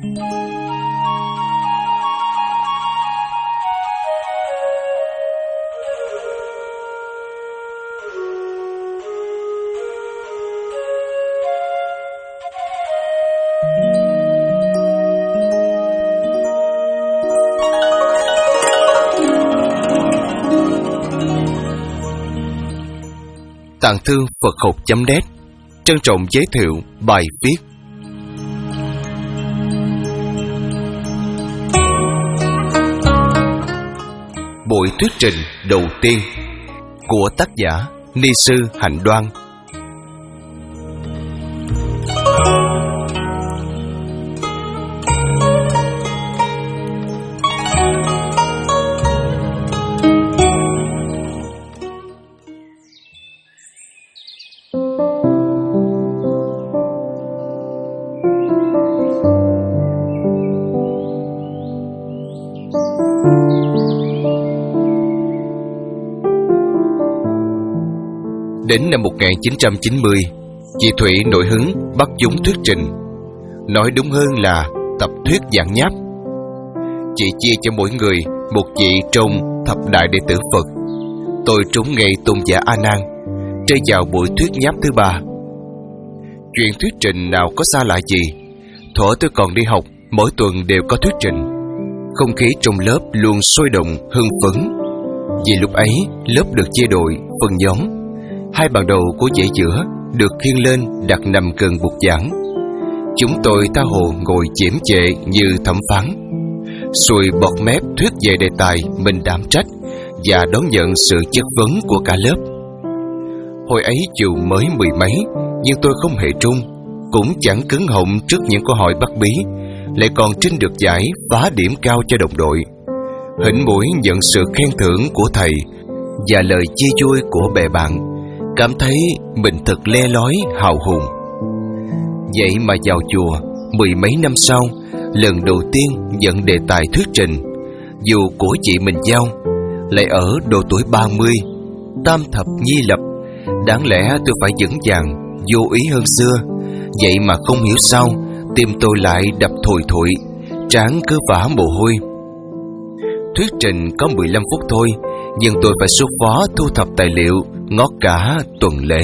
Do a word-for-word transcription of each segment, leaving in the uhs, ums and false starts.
Tạng Thư Phật học chấm net trân trọng giới thiệu bài viết Buổi thuyết trình đầu tiên của tác giả Ni Sư Hạnh Đoan. Đến năm một nghìn chín trăm chín mươi, chị Thủy nổi hứng bắt chúng thuyết trình. Nói đúng hơn là tập thuyết giảng nháp. Chị chia cho mỗi người một vị trong thập đại đệ tử Phật. Tôi trúng ngay tôn giả A Nan, rơi vào buổi thuyết nháp thứ ba. Chuyện thuyết trình nào có xa lạ gì. Thuở tôi còn đi học, mỗi tuần đều có thuyết trình. Không khí trong lớp luôn sôi động, hưng phấn. Vì lúc ấy, lớp được chia đội, phân nhóm. Hai bàn đầu của dãy giữa được khiêng lên đặt nằm gần bục giảng. Chúng tôi tha hồ ngồi chiếm chệ như thẩm phán, xuôi bọt mép thuyết về đề tài mình đảm trách và đón nhận sự chất vấn của cả lớp. Hồi ấy dù mới mười mấy, nhưng tôi không hề trung, cũng chẳng cứng họng trước những câu hỏi bắt bí, lại còn trinh được giải phá điểm cao cho đồng đội. Hỉnh mũi nhận sự khen thưởng của thầy và lời chia vui của bè bạn, cảm thấy mình thật le lói hào hùng. Vậy mà vào chùa, mười mấy năm sau, lần đầu tiên nhận đề tài thuyết trình, dù của chị mình giao, lại ở độ tuổi ba mươi, tam thập nhi lập. Đáng lẽ tôi phải vững vàng, vô ý hơn xưa. Vậy mà không hiểu sao, tim tôi lại đập thùi thụi, trán cứ vã mồ hôi. Thuyết trình có mười lăm phút thôi, nhưng tôi phải xuất phó thu thập tài liệu ngót cả tuần lễ.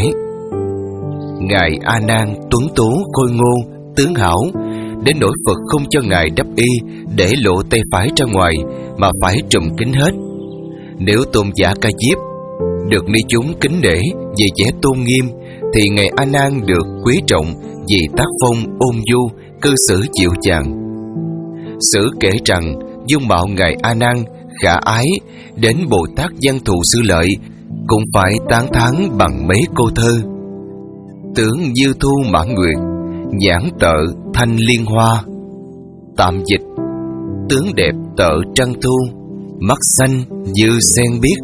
Ngài A Nan tuấn tú khôi ngô, tướng hảo, đến nỗi Phật không cho ngài đắp y để lộ tay phải ra ngoài, mà phải trùm kín hết. Nếu tôn giả Ca Diếp được ni chúng kính nể về vẻ tôn nghiêm, thì ngài A Nan được quý trọng vì tác phong ôn nhu, cư xử dịu dàng. Sử kể rằng dung mạo ngài A Nan khả ái, đến Bồ Tát Văn Thù Sư Lợi cũng phải tán thán bằng mấy câu thơ. Tướng như thu mãn nguyệt, nhãn tợ thanh liên hoa. Tạm dịch: tướng đẹp tợ trăng thu, mắt xanh như sen biếc.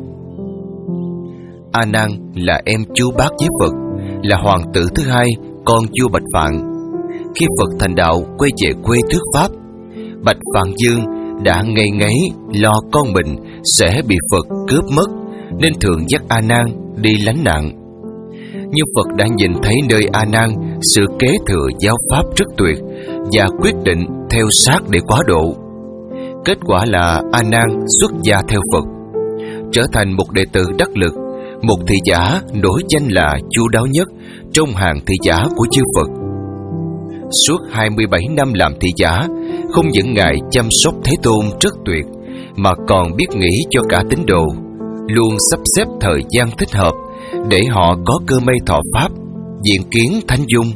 A Nan là em chú bác với Phật, là hoàng tử thứ hai, con vua Bạch Phạn. Khi Phật thành đạo quay về quê thuyết pháp, Bạch Phạn Dương đã ngây ngáy lo con mình sẽ bị Phật cướp mất, nên thường dắt A Nan đi lánh nạn. Nhưng Phật đã nhìn thấy nơi A Nan sự kế thừa giáo pháp rất tuyệt, và quyết định theo sát để quá độ. Kết quả là A Nan xuất gia theo Phật, trở thành một đệ tử đắc lực, một thị giả nổi danh là chu đáo nhất trong hàng thị giả của chư Phật. Suốt hai mươi bảy năm làm thị giả, không những ngài chăm sóc Thế Tôn rất tuyệt, mà còn biết nghĩ cho cả tín đồ, luôn sắp xếp thời gian thích hợp để họ có cơ may thọ pháp, diện kiến thánh dung.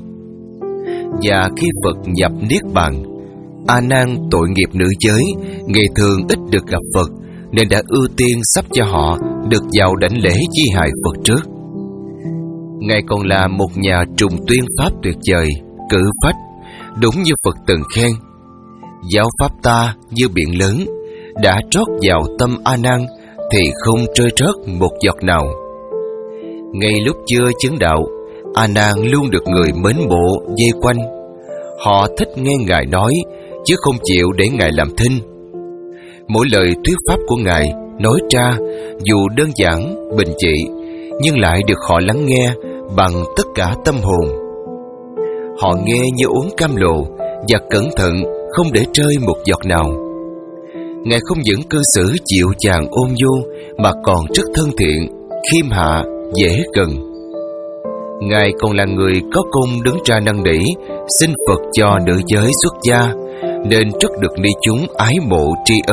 Và khi Phật nhập niết bàn, A Nan tội nghiệp nữ giới, ngày thường ít được gặp Phật, nên đã ưu tiên sắp cho họ được vào đảnh lễ di hài Phật trước. Ngài còn là một nhà trùng tuyên pháp tuyệt vời, cử phách, đúng như Phật từng khen: giáo pháp ta như biển lớn, đã trót vào tâm A Nan thì không rơi rớt một giọt nào. Ngay lúc chưa chứng đạo, A Nan luôn được người mến mộ vây quanh. Họ thích nghe ngài nói, chứ không chịu để ngài làm thinh. Mỗi lời thuyết pháp của ngài nói ra, dù đơn giản, bình dị, nhưng lại được họ lắng nghe bằng tất cả tâm hồn. Họ nghe như uống cam lồ, và cẩn thận không để rơi một giọt nào. Ngài không những cư xử dịu dàng ôn nhu mà còn rất thân thiện, khiêm hạ, dễ gần. Ngài còn là người có công đứng ra năn nỉ xin Phật cho nữ giới xuất gia, nên rất được ni chúng ái mộ tri ân.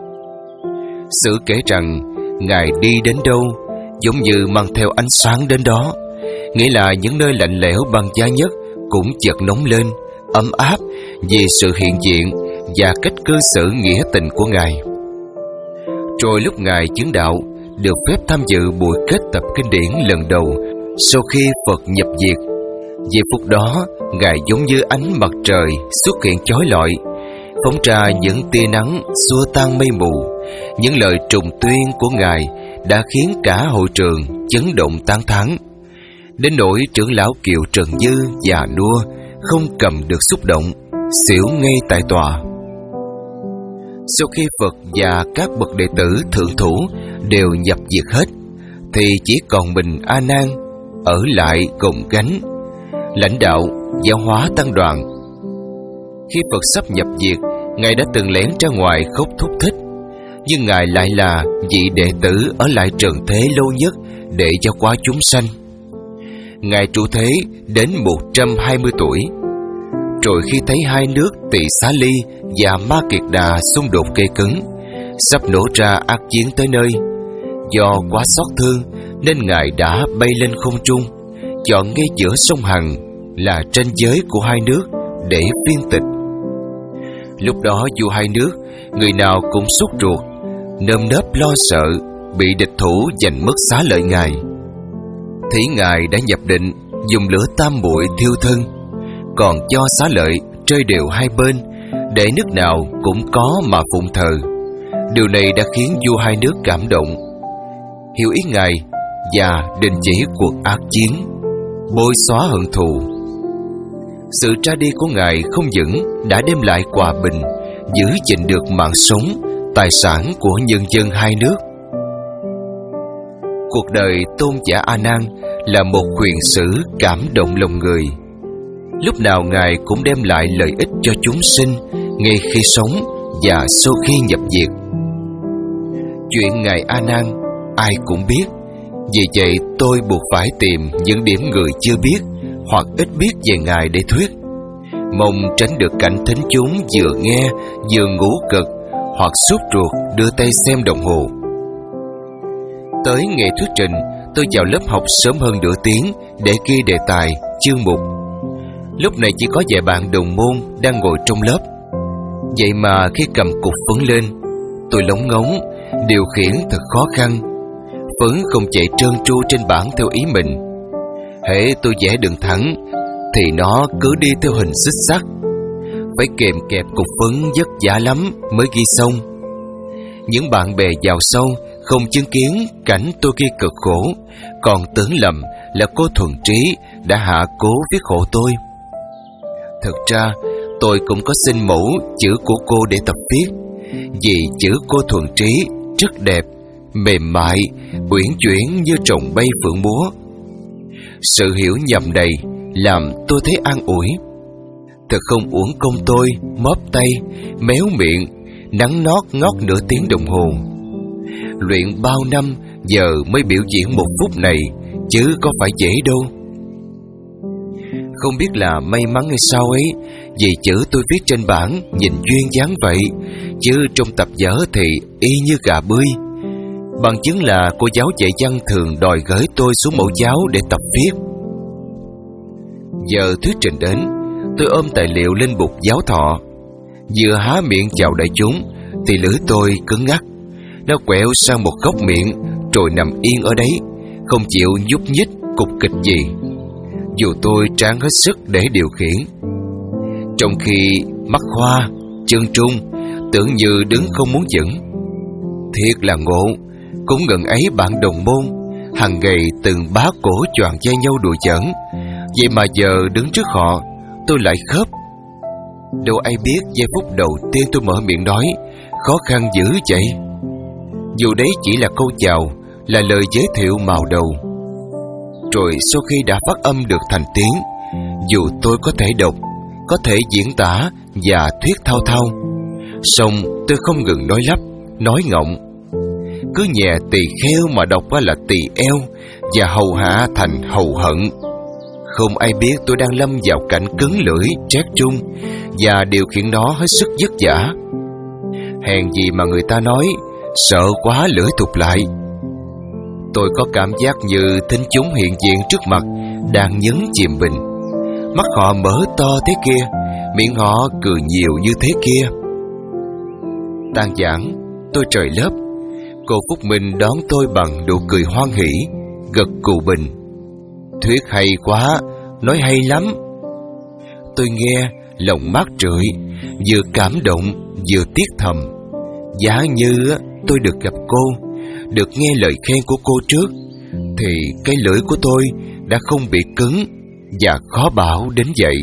Sử kể rằng Ngài đi đến đâu giống như mang theo ánh sáng đến đó, nghĩa là những nơi lạnh lẽo băng giá nhất cũng chợt nóng lên, ấm áp vì sự hiện diện và cách cư xử nghĩa tình của Ngài. Rồi lúc Ngài chứng đạo, được phép tham dự buổi kết tập kinh điển lần đầu sau khi Phật nhập diệt. Giây phút đó, Ngài giống như ánh mặt trời xuất hiện chói lọi, phóng ra những tia nắng xua tan mây mù. Những lời trùng tuyên của Ngài đã khiến cả hội trường chấn động tán thán, đến nỗi trưởng lão Kiều Trần Dư già nua không cầm được xúc động, xỉu ngay tại tòa. Sau khi Phật và các bậc đệ tử thượng thủ đều nhập diệt hết, thì chỉ còn mình A Nan ở lại gồng gánh lãnh đạo giáo hóa tăng đoàn. Khi Phật sắp nhập diệt, Ngài đã từng lén ra ngoài khóc thúc thích, nhưng Ngài lại là vị đệ tử ở lại trần thế lâu nhất để giáo hóa chúng sanh. Ngài trụ thế đến một trăm hai mươi tuổi. Rồi khi thấy hai nước Tỳ Xá Ly và Ma Kiệt Đà xung đột gây cứng, sắp nổ ra ác chiến tới nơi, do quá xót thương nên Ngài đã bay lên không trung, chọn ngay giữa sông Hằng là ranh giới của hai nước để phiên tịch. Lúc đó vua hai nước người nào cũng sốt ruột, nơm nớp lo sợ bị địch thủ giành mất xá lợi Ngài. Thấy Ngài đã nhập định dùng lửa tam muội thiêu thân, còn cho xá lợi rơi đều hai bên để nước nào cũng có mà phụng thờ. Điều này đã khiến vua hai nước cảm động, hiểu ý Ngài và đình chỉ cuộc ác chiến, bôi xóa hận thù. Sự ra đi của Ngài không những đã đem lại hòa bình, giữ gìn được mạng sống, tài sản của nhân dân hai nước. Cuộc đời tôn giả A Nan là một huyền sử cảm động lòng người. Lúc nào Ngài cũng đem lại lợi ích cho chúng sinh ngay khi sống và sau khi nhập diệt. Chuyện Ngài A Nan ai cũng biết, vì vậy tôi buộc phải tìm những điểm người chưa biết hoặc ít biết về Ngài để thuyết, mong tránh được cảnh thính chúng vừa nghe vừa ngủ gật hoặc sốt ruột đưa tay xem đồng hồ. Tới ngày thuyết trình, tôi vào lớp học sớm hơn nửa tiếng để ghi đề tài, chương mục. Lúc này chỉ có vài bạn đồng môn đang ngồi trong lớp. Vậy mà khi cầm cục phấn lên, tôi lóng ngóng, điều khiển thật khó khăn. Phấn không chạy trơn tru trên bảng theo ý mình. Hễ tôi vẽ đường thẳng thì nó cứ đi theo hình xích sắt, phải kèm kẹp cục phấn vất vả lắm mới ghi xong. Những bạn bè vào sau không chứng kiến cảnh tôi ghi cực khổ, còn tưởng lầm là cô Thuần Trí đã hạ cố viết hộ tôi. Thực ra tôi cũng có xin mẫu chữ của cô để tập viết, vì chữ cô Thuần Trí rất đẹp, mềm mại, uyển chuyển như trồng bay phượng múa. Sự hiểu nhầm này làm tôi thấy an ủi. Thật không uổng công tôi móp tay, méo miệng, nắng nót ngót nửa tiếng đồng hồ. Luyện bao năm giờ mới biểu diễn một phút này, chứ có phải dễ đâu. Không biết là may mắn hay sao ấy, vì chữ tôi viết trên bảng nhìn duyên dáng vậy, chứ trong tập vở thì y như gà bươi. Bằng chứng là cô giáo dạy văn thường đòi gửi tôi xuống mẫu giáo để tập viết. Giờ thuyết trình đến, tôi ôm tài liệu lên bục giáo thọ. Vừa há miệng chào đại chúng thì lưỡi tôi cứng ngắc. Nó quẹo sang một góc miệng rồi nằm yên ở đấy, không chịu nhúc nhích cục kịch gì, dù tôi tráng hết sức để điều khiển. Trong khi mắt hoa, chân trung, tưởng như đứng không muốn vững. Thiệt là ngộ, cũng ngần ấy bạn đồng môn hàng ngày từng bá cổ choàng dây nhau đùa giỡn, vậy mà giờ đứng trước họ tôi lại khớp. Đâu ai biết giây phút đầu tiên tôi mở miệng nói khó khăn dữ vậy. Dù đấy chỉ là câu chào, là lời giới thiệu màu đầu. Rồi sau khi đã phát âm được thành tiếng, dù tôi có thể đọc, có thể diễn tả và thuyết thao thao, song tôi không ngừng nói lắp, nói ngọng. Cứ nhẹ tỳ kheo mà đọc là tỳ eo, và hầu hạ thành hầu hận. Không ai biết tôi đang lâm vào cảnh cứng lưỡi, trét trung, và điều khiển nó hết sức vất vả. Hèn gì mà người ta nói, sợ quá lưỡi thụt lại. Tôi có cảm giác như thính chúng hiện diện trước mặt đang nhấn chìm mình. Mắt họ mở to thế kia, miệng họ cười nhiều như thế kia. Tan giảng, tôi rời lớp. Cô Phúc Minh đón tôi bằng nụ cười hoan hỉ, gật cù bình. Thuyết hay quá, nói hay lắm. Tôi nghe, lòng mát rượi, vừa cảm động, vừa tiếc thầm. Giá như tôi được gặp cô, được nghe lời khen của cô trước, thì cái lưỡi của tôi đã không bị cứng và khó bảo đến vậy.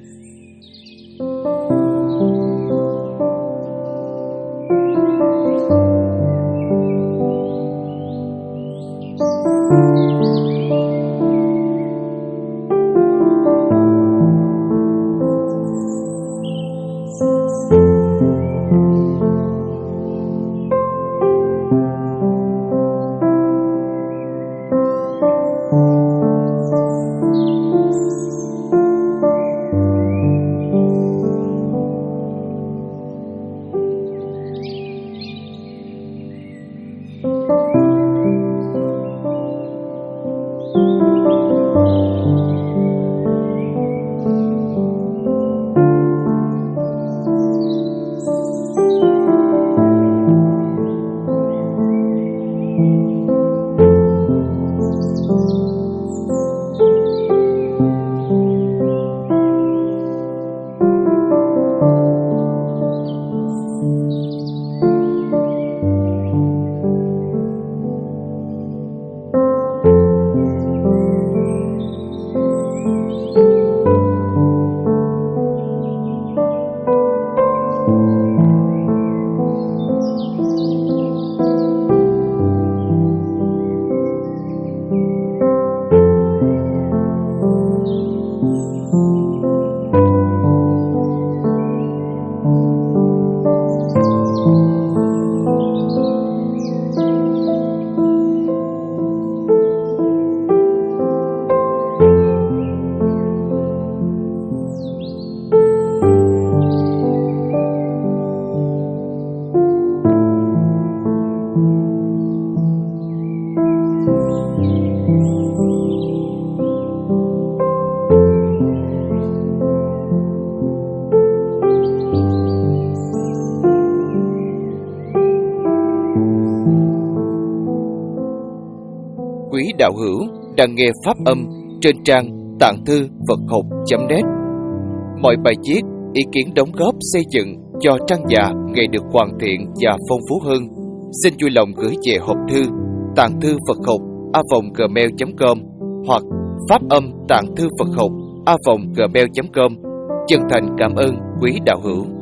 Quý đạo hữu đang nghe pháp âm trên trang tạng thư Phật học chấm net. Mọi bài viết, ý kiến đóng góp xây dựng cho trang dạ ngày được hoàn thiện và phong phú hơn, xin vui lòng gửi về hộp thư tạng thư Phật học a vòng gmail chấm com hoặc pháp âm tạng thư Phật học a vòng gmail chấm com. Chân thành cảm ơn quý đạo hữu.